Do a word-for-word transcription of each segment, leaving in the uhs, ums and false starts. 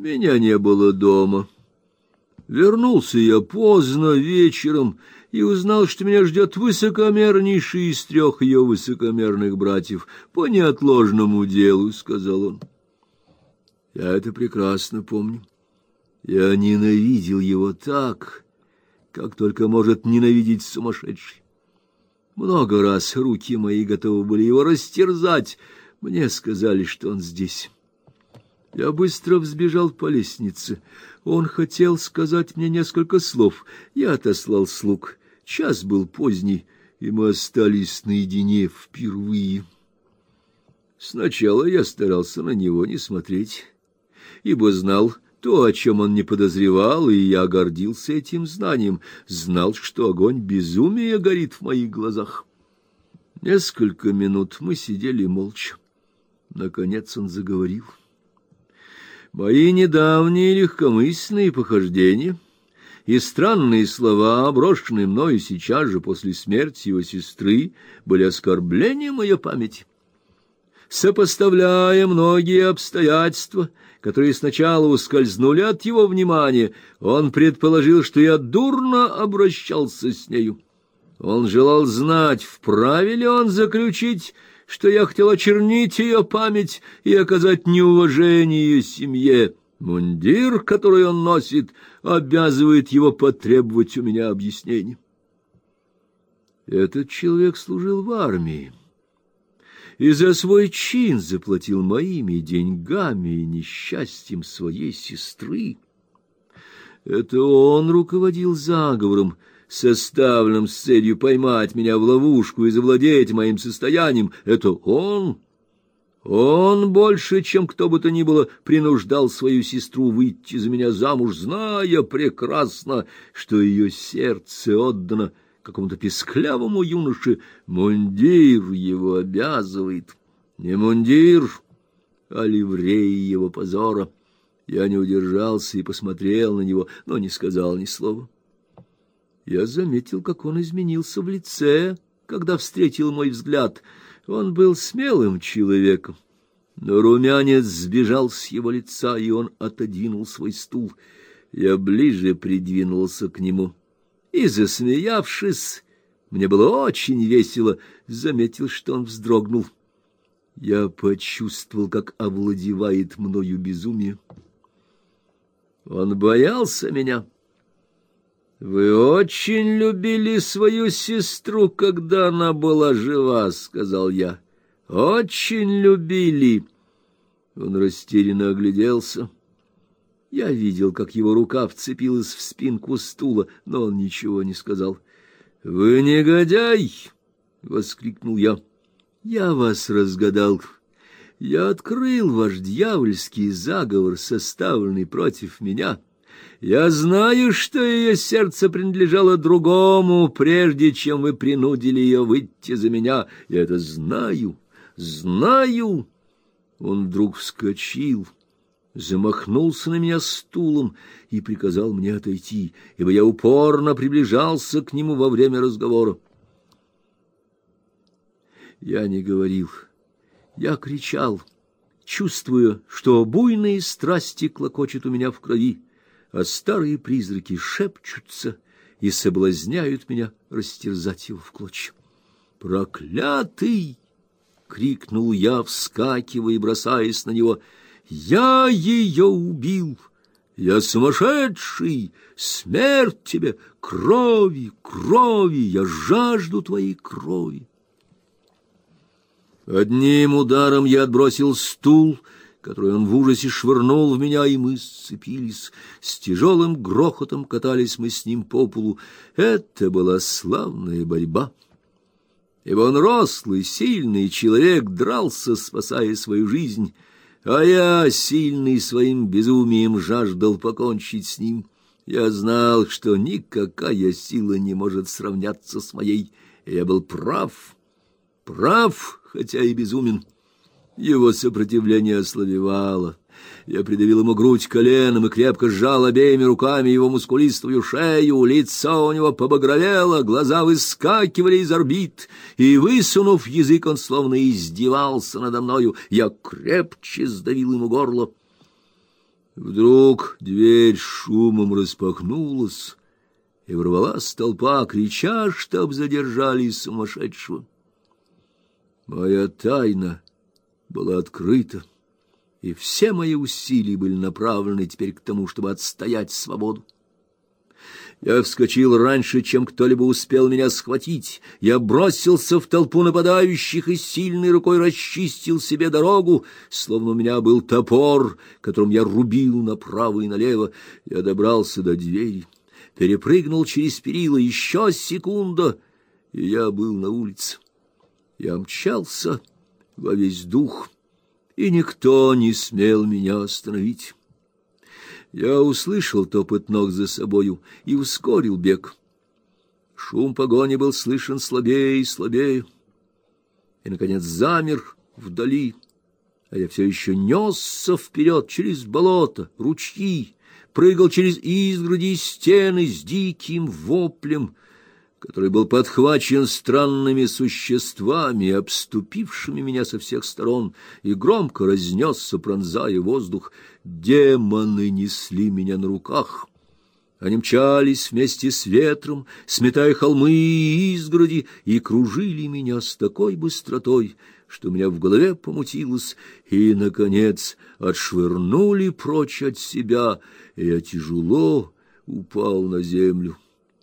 Меня не было дома. Вернулся я поздно вечером и узнал, что меня ждет высокомернейший из трех ее высокомерных братьев по неотложному делу, — сказал он. Я это прекрасно помню. Я ненавидел его так, как только может ненавидеть сумасшедший. Много раз руки мои готовы были его растерзать. Мне сказали, что он здесь. Я быстро взбежал по лестнице. Он хотел сказать мне несколько слов. Я отослал слуг. Час был поздний, и мы остались наедине впервые. Сначала я старался на него не смотреть, ибо знал то, о чем он не подозревал, и я гордился этим знанием, знал, что огонь безумия горит в моих глазах. Несколько минут мы сидели молча. Наконец он заговорил. Мои недавние легкомысленные похождения и странные слова, брошенные мною сейчас же после смерти его сестры, были оскорблением ее памяти. Сопоставляя многие обстоятельства, которые сначала ускользнули от его внимания, он предположил, что я дурно обращался с нею. Он желал знать, вправе ли он заключить, что я хотел очернить ее память и оказать неуважение ее семье. Мундир, который он носит, обязывает его потребовать у меня объяснений. Этот человек служил в армии и за свой чин заплатил моими деньгами и несчастьем своей сестры. Это он руководил заговором, составленным с целью поймать меня в ловушку и завладеть моим состоянием. Это он, он больше, чем кто бы то ни было, принуждал свою сестру выйти за меня замуж, зная прекрасно, что ее сердце отдано какому-то песклявому юноше. Мундир его обязывает, не мундир, а ливрей его позора. Я не удержался и посмотрел на него, но не сказал ни слова. Я заметил, как он изменился в лице, когда встретил мой взгляд. Он был смелым человеком, но румянец сбежал с его лица, и он отодвинул свой стул. Я ближе придвинулся к нему и, засмеявшись, мне было очень весело, заметил, что он вздрогнул. Я почувствовал, как овладевает мною безумие. Он боялся меня. «Вы очень любили свою сестру, когда она была жива», — сказал я. «Очень любили». Он растерянно огляделся. Я видел, как его рука вцепилась в спинку стула, но он ничего не сказал. «Вы негодяй!» — воскликнул я. «Я вас разгадал. Я открыл ваш дьявольский заговор, составленный против меня. Я знаю, что ее сердце принадлежало другому, прежде чем вы принудили ее выйти за меня. Я это знаю, знаю». Он вдруг вскочил, замахнулся на меня стулом и приказал мне отойти, ибо я упорно приближался к нему во время разговора. Я не говорил, я кричал, чувствуя, что буйные страсти клокочут у меня в крови, а старые призраки шепчутся и соблазняют меня растерзать его в клочья. «Проклятый!» — крикнул я, вскакивая и бросаясь на него. «Я ее убил! Я сумасшедший! Смерть тебе! Крови, крови! Я жажду твоей крови!» Одним ударом я отбросил стул, который он в ужасе швырнул в меня, и мы сцепились. С тяжелым грохотом катались мы с ним по полу. Это была славная борьба, ибо он рослый, сильный человек, дрался, спасая свою жизнь, а я, сильный своим безумием, жаждал покончить с ним. Я знал, что никакая сила не может сравняться с моей, и я был прав, прав, хотя и безумен. Его сопротивление ослабевало. Я придавил ему грудь коленом и крепко сжал обеими руками его мускулистую шею. Лицо у него побагровело, глаза выскакивали из орбит, и, высунув язык, он словно издевался надо мною. Я крепче сдавил ему горло. Вдруг дверь шумом распахнулась, и ворвалась толпа, крича, чтоб задержали сумасшедшего. Моя тайна была открыта, и все мои усилия были направлены теперь к тому, чтобы отстоять свободу. Я вскочил раньше, чем кто-либо успел меня схватить. Я бросился в толпу нападающих и сильной рукой расчистил себе дорогу, словно у меня был топор, которым я рубил направо и налево. Я добрался до двери, перепрыгнул через перила, еще секунда, и я был на улице. Я мчался во весь дух, и никто не смел меня остановить. Я услышал топот ног за собою и ускорил бег. Шум погони был слышен слабее и слабее, и, наконец, замер вдали, а я все еще несся вперед через болото, ручьи, прыгал через изгороди и стены с диким воплем, который был подхвачен странными существами, обступившими меня со всех сторон, и громко разнесся, пронзая воздух. Демоны несли меня на руках. Они мчались вместе с ветром, сметая холмы и изгороди, и кружили меня с такой быстротой, что у меня в голове помутилось, и, наконец, отшвырнули прочь от себя, и я тяжело упал на землю.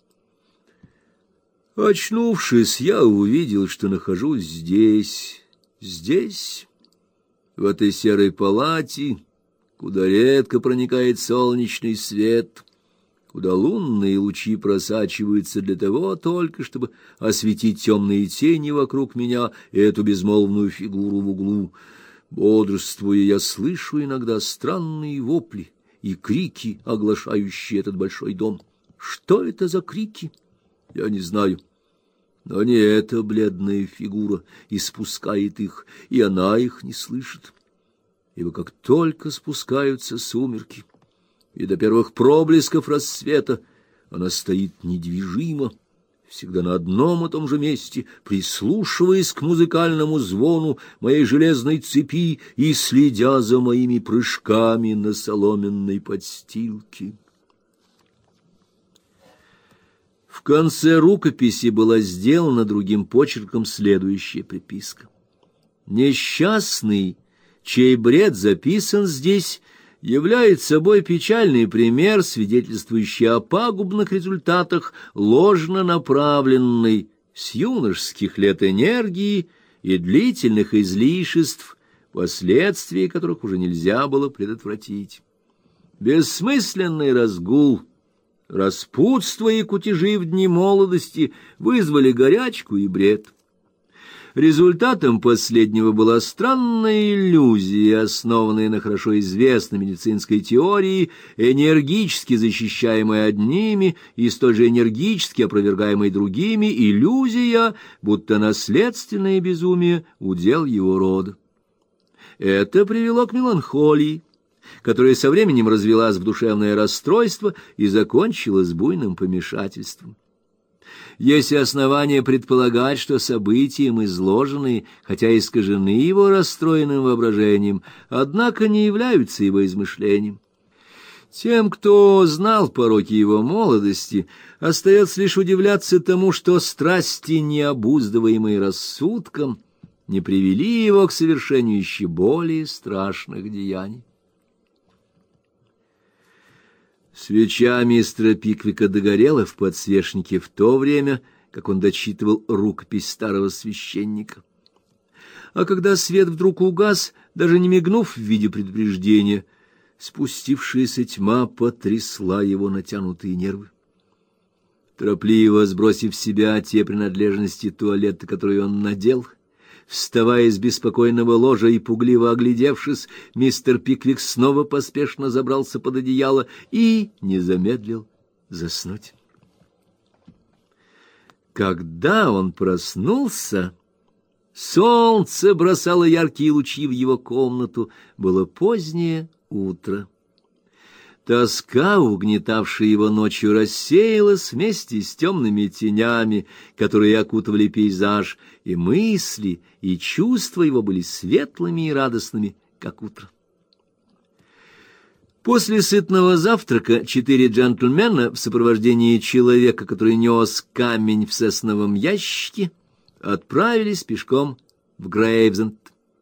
Очнувшись, я увидел, что нахожусь здесь, здесь, в этой серой палате, куда редко проникает солнечный свет, куда лунные лучи просачиваются для того только, чтобы осветить темные тени вокруг меня и эту безмолвную фигуру в углу. Бодрствуя, я слышу иногда странные вопли и крики, оглашающие этот большой дом. Что это за крики? Я не знаю, но не эта бледная фигура испускает их, и она их не слышит. Ибо как только спускаются сумерки, и до первых проблесков рассвета она стоит недвижимо, всегда на одном и том же месте, прислушиваясь к музыкальному звону моей железной цепи и следя за моими прыжками на соломенной подстилке. В конце рукописи была сделана другим почерком следующая приписка: «Несчастный, чей бред записан здесь, является собой печальный пример, свидетельствующий о пагубных результатах ложно направленной с юношеских лет энергии и длительных излишеств, последствия которых уже нельзя было предотвратить. Бессмысленный разгул, распутство и кутежи в дни молодости вызвали горячку и бред. Результатом последнего была странная иллюзия, основанная на хорошо известной медицинской теории, энергически защищаемая одними и столь же энергически опровергаемой другими, иллюзия, будто наследственное безумие — удел его рода. Это привело к меланхолии, которая со временем развилась в душевное расстройство и закончилась буйным помешательством. Есть основания предполагать, что события им изложенные, хотя искажены его расстроенным воображением, однако не являются его измышлением. Тем, кто знал пороки его молодости, остается лишь удивляться тому, что страсти, необуздываемые рассудком, не привели его к совершению еще более страшных деяний. Свеча мистера Пиквика догорела в подсвечнике в то время, как он дочитывал рукопись старого священника. А когда свет вдруг угас, даже не мигнув в виде предупреждения, спустившаяся тьма потрясла его натянутые нервы. Торопливо сбросив с себя те принадлежности туалета, которые он надел, вставая с беспокойного ложа и пугливо оглядевшись, мистер Пиквик снова поспешно забрался под одеяло и не замедлил заснуть. Когда он проснулся, солнце бросало яркие лучи в его комнату, было позднее утро. Тоска, угнетавшая его ночью, рассеялась вместе с темными тенями, которые окутывали пейзаж, и мысли, и чувства его были светлыми и радостными, как утро. После сытного завтрака четыре джентльмена в сопровождении человека, который нес камень в сосновом ящике, отправились пешком в Грейвзенд.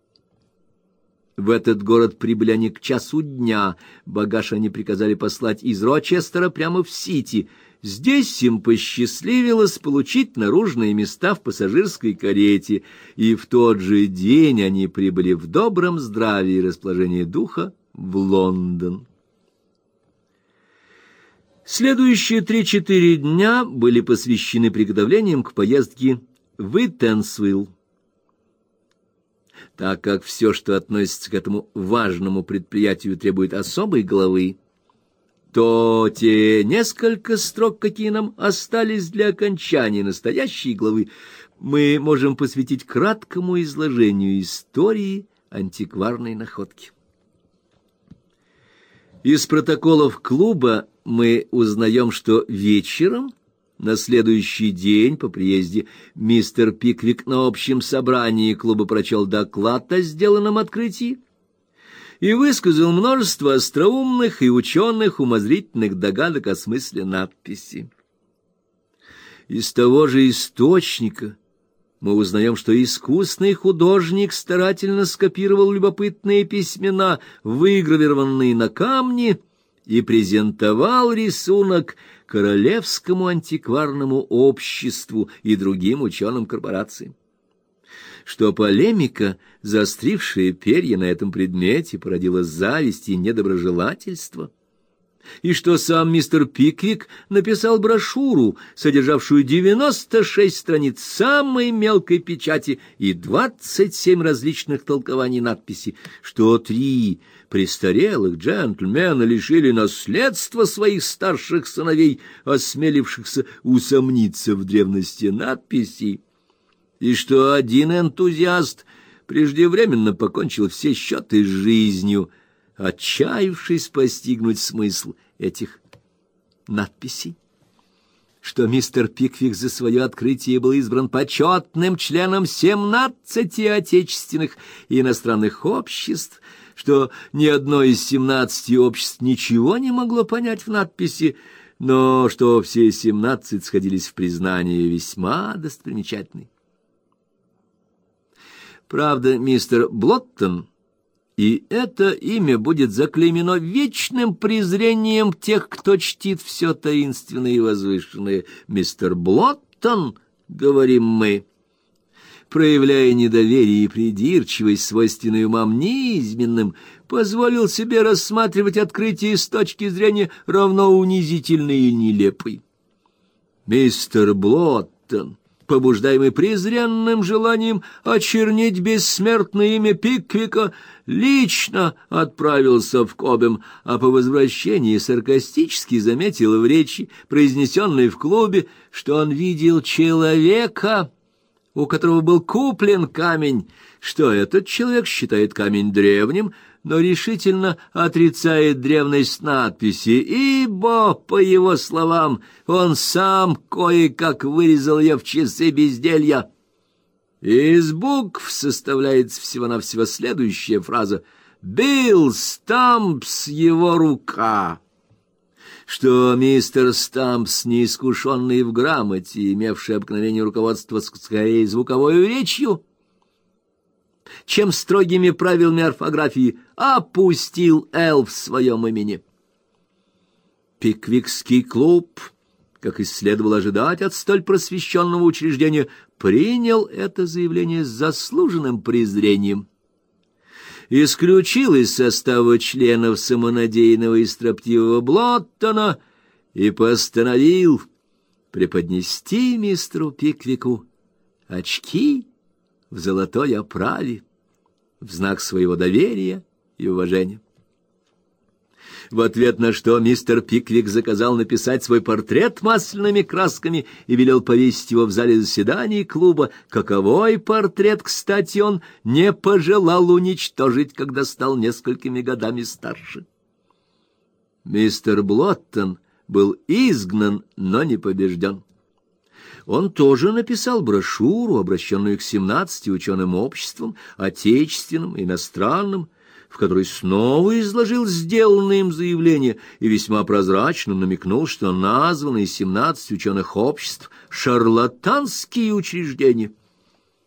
В этот город прибыли они к часу дня. Багаж они приказали послать из Рочестера прямо в Сити. Здесь им посчастливилось получить наружные места в пассажирской карете, и в тот же день они прибыли в добром здравии и расположении духа в Лондон. Следующие три-четыре дня были посвящены приготовлениям к поездке в Итенсвилл. Так как все, что относится к этому важному предприятию, требует особой главы, то те несколько строк, какие нам остались для окончания настоящей главы, мы можем посвятить краткому изложению истории антикварной находки. Из протоколов клуба мы узнаем, что вечером на следующий день по приезде мистер Пиквик на общем собрании клуба прочел доклад о сделанном открытии и высказал множество остроумных и ученых умозрительных догадок о смысле надписи. Из того же источника мы узнаем, что искусный художник старательно скопировал любопытные письмена, выгравированные на камне, и презентовал рисунок Королевскому антикварному обществу и другим ученым корпорациям. Что полемика, заострившая перья на этом предмете, породила зависть и недоброжелательство, и что сам мистер Пиквик написал брошюру, содержавшую девяносто шесть страниц самой мелкой печати и двадцать семь различных толкований надписи, что три престарелых джентльмена лишили наследства своих старших сыновей, осмелившихся усомниться в древности надписей, и что один энтузиаст преждевременно покончил все счеты с жизнью, отчаявшись постигнуть смысл этих надписей, что мистер Пиквик за свое открытие был избран почетным членом семнадцати отечественных и иностранных обществ, что ни одно из семнадцати обществ ничего не могло понять в надписи, но что все семнадцать сходились в признании весьма достопримечательной. Правда, мистер Блоттон, и это имя будет заклеймено вечным презрением тех, кто чтит все таинственное и возвышенное. Мистер Блоттон, говорим мы, проявляя недоверие и придирчивость, свойственную умам неизменным, позволил себе рассматривать открытие с точки зрения равно унизительной и нелепой. Мистер Блоттон, побуждаемый презренным желанием очернить бессмертное имя Пиквика, лично отправился в Кобем, а по возвращении саркастически заметил в речи, произнесенной в клубе, что он видел человека, у которого был куплен камень, что этот человек считает камень древним, но решительно отрицает древность надписи, ибо, по его словам, он сам кое-как вырезал ее в часы безделья. Из букв составляется всего-навсего следующая фраза: «Билл Стампс, его рука», что мистер Стампс, неискушенный в грамоте, имевший обыкновение руководствоваться скорее звуковой речью, чем строгими правилами орфографии, опустил «л» в своем имени. Пиквикский клуб, как и следовало ожидать от столь просвещенного учреждения, принял это заявление с заслуженным презрением. Исключил из состава членов самонадеянного и строптивого Блоттона и постановил преподнести мистеру Пиквику очки в золотой оправе в знак своего доверия и уважения. В ответ на что мистер Пиквик заказал написать свой портрет масляными красками и велел повесить его в зале заседаний клуба. Каковой портрет, кстати, он не пожелал уничтожить, когда стал несколькими годами старше. Мистер Блоттон был изгнан, но не побежден. Он тоже написал брошюру, обращенную к семнадцати ученым обществам, отечественным и иностранным, в которой снова изложил сделанное им заявление и весьма прозрачно намекнул, что названные семнадцать ученых обществ — шарлатанские учреждения —